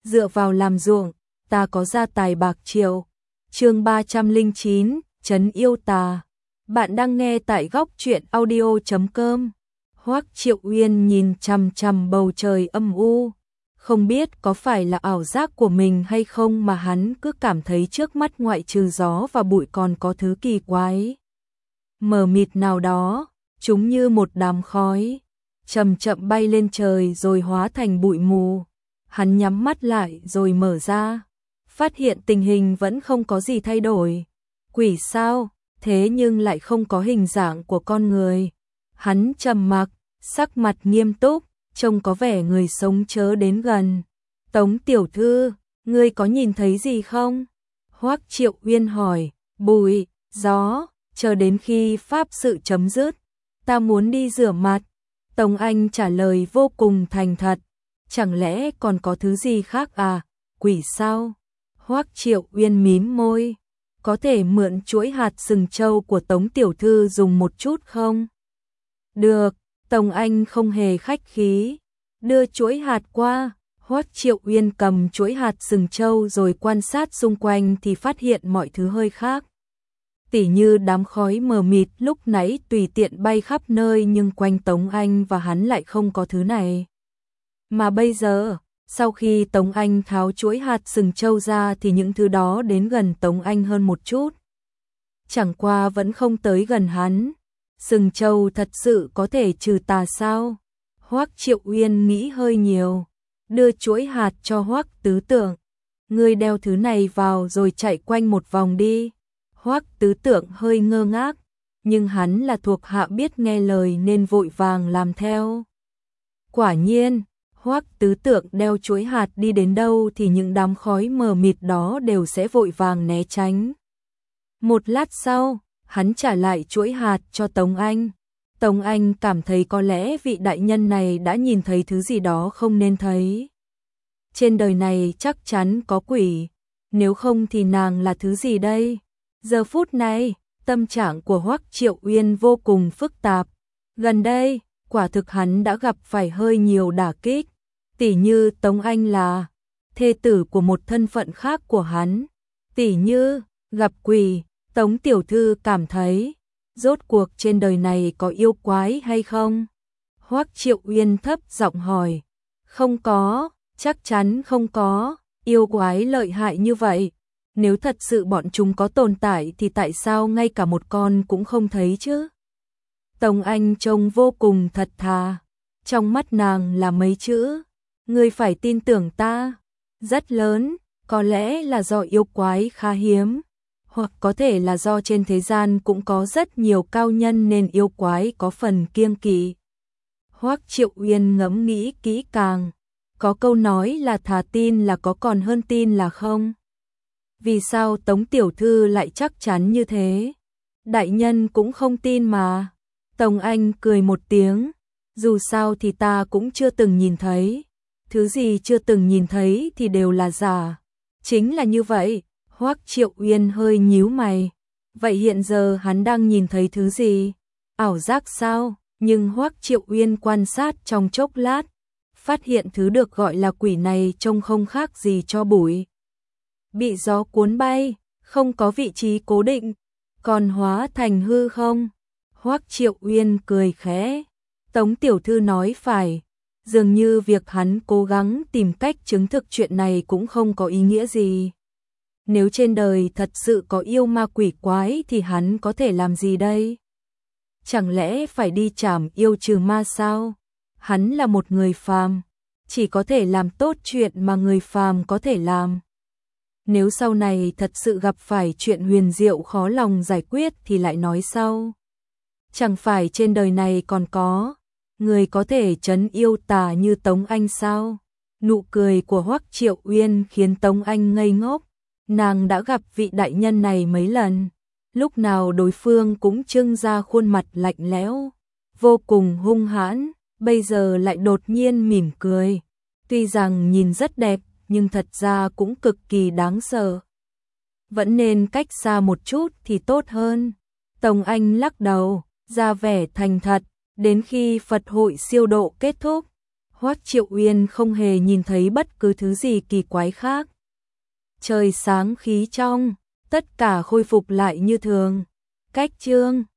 dựa vào làm ruộng, ta có gia tài bạc triệu. Chương 309, Trấn yêu tà. Bạn đang nghe tại góc truyện audio.com. Hoắc Triệu Uyên nhìn chằm chằm bầu trời âm u, không biết có phải là ảo giác của mình hay không mà hắn cứ cảm thấy trước mắt ngoại trừ gió và bụi còn có thứ kỳ quái mờ mịt nào đó, chúng như một đám khói chậm chậm bay lên trời rồi hóa thành bụi mù. Hắn nhắm mắt lại rồi mở ra, phát hiện tình hình vẫn không có gì thay đổi. Quỷ sao? Thế nhưng lại không có hình dạng của con người. Hắn trầm mặc, sắc mặt nghiêm túc, trông có vẻ người sống chớ đến gần. Tống tiểu thư, ngươi có nhìn thấy gì không? Hoắc Triệu Uyên hỏi. Bụi, gió, chờ đến khi pháp sự chấm dứt, ta muốn đi rửa mặt. Tống Anh trả lời vô cùng thành thật. Chẳng lẽ còn có thứ gì khác à? Quỷ sao? Hoắc Triệu Uyên mím môi. Có thể mượn chuỗi hạt sừng trâu của Tống tiểu thư dùng một chút không? Được, Tống Anh không hề khách khí, đưa chuỗi hạt qua. Hoắc Triệu Uyên cầm chuỗi hạt sừng trâu rồi quan sát xung quanh thì phát hiện mọi thứ hơi khác. Tỉ như đám khói mờ mịt lúc nãy tùy tiện bay khắp nơi nhưng quanh Tống Anh và hắn lại không có thứ này. Mà bây giờ, sau khi Tống Anh tháo chuỗi hạt sừng trâu ra thì những thứ đó đến gần Tống Anh hơn một chút. Chẳng qua vẫn không tới gần hắn. Sừng trâu thật sự có thể trừ tà sao? Hoắc Triệu Uyên nghĩ hơi nhiều, đưa chuỗi hạt cho Hoắc Tứ Tưởng. Ngươi đeo thứ này vào rồi chạy quanh một vòng đi. Hoắc Tứ Tưởng hơi ngơ ngác, nhưng hắn là thuộc hạ biết nghe lời nên vội vàng làm theo. Quả nhiên, Hoắc Tứ Tưởng đeo chuỗi hạt đi đến đâu thì những đám khói mờ mịt đó đều sẽ vội vàng né tránh. Một lát sau, hắn trả lại chuỗi hạt cho Tống Anh. Tống Anh cảm thấy có lẽ vị đại nhân này đã nhìn thấy thứ gì đó không nên thấy. Trên đời này chắc chắn có quỷ, nếu không thì nàng là thứ gì đây? Giờ phút này, tâm trạng của Hoắc Triệu Uyên vô cùng phức tạp. Gần đây, quả thực hắn đã gặp phải hơi nhiều đả kích, tỉ như Tống Anh là thê tử của một thân phận khác của hắn, tỉ như gặp quỷ. Tống tiểu thư cảm thấy, rốt cuộc trên đời này có yêu quái hay không? Hoắc Triệu Uyên thấp giọng hỏi. Không có, chắc chắn không có, yêu quái lợi hại như vậy. Nếu thật sự bọn chúng có tồn tại thì tại sao ngay cả một con cũng không thấy chứ? Tống Anh trông vô cùng thật thà, trong mắt nàng là mấy chữ, ngươi phải tin tưởng ta. Rất lớn, có lẽ là do yêu quái khá hiếm, hoặc có thể là do trên thế gian cũng có rất nhiều cao nhân nên yêu quái có phần kiêng kỵ. Hoắc Triệu Uyên ngẫm nghĩ kỹ càng, có câu nói là thà tin là có còn hơn tin là không. Vì sao Tống tiểu thư lại chắc chắn như thế? Đại nhân cũng không tin mà. Tống Anh cười một tiếng, dù sao thì ta cũng chưa từng nhìn thấy. Thứ gì chưa từng nhìn thấy thì đều là giả. Chính là như vậy. Hoắc Triệu Uyên hơi nhíu mày. Vậy hiện giờ hắn đang nhìn thấy thứ gì? Ảo giác sao? Nhưng Hoắc Triệu Uyên quan sát trong chốc lát, phát hiện thứ được gọi là quỷ này trông không khác gì cho bụi. Bị gió cuốn bay, không có vị trí cố định, còn hóa thành hư không? Hoắc Triệu Uyên cười khẽ. Tống tiểu thư nói phải, dường như việc hắn cố gắng tìm cách chứng thực chuyện này cũng không có ý nghĩa gì. Nếu trên đời thật sự có yêu ma quỷ quái thì hắn có thể làm gì đây? Chẳng lẽ phải đi trảm yêu trừ ma sao? Hắn là một người phàm, chỉ có thể làm tốt chuyện mà người phàm có thể làm. Nếu sau này thật sự gặp phải chuyện huyền diệu khó lòng giải quyết thì lại nói sau. Chẳng phải trên đời này còn có người có thể trấn yêu tà như Tống Anh sao? Nụ cười của Hoắc Triệu Uyên khiến Tống Anh ngây ngốc. Nàng đã gặp vị đại nhân này mấy lần, lúc nào đối phương cũng trưng ra khuôn mặt lạnh lẽo, vô cùng hung hãn, bây giờ lại đột nhiên mỉm cười. Tuy rằng nhìn rất đẹp, nhưng thật ra cũng cực kỳ đáng sợ. Vẫn nên cách xa một chút thì tốt hơn. Tống Anh lắc đầu, ra vẻ thành thật, đến khi Phật hội siêu độ kết thúc, Hoắc Triệu Uyên không hề nhìn thấy bất cứ thứ gì kỳ quái khác. Trời sáng khí trong, tất cả khôi phục lại như thường. Cách chương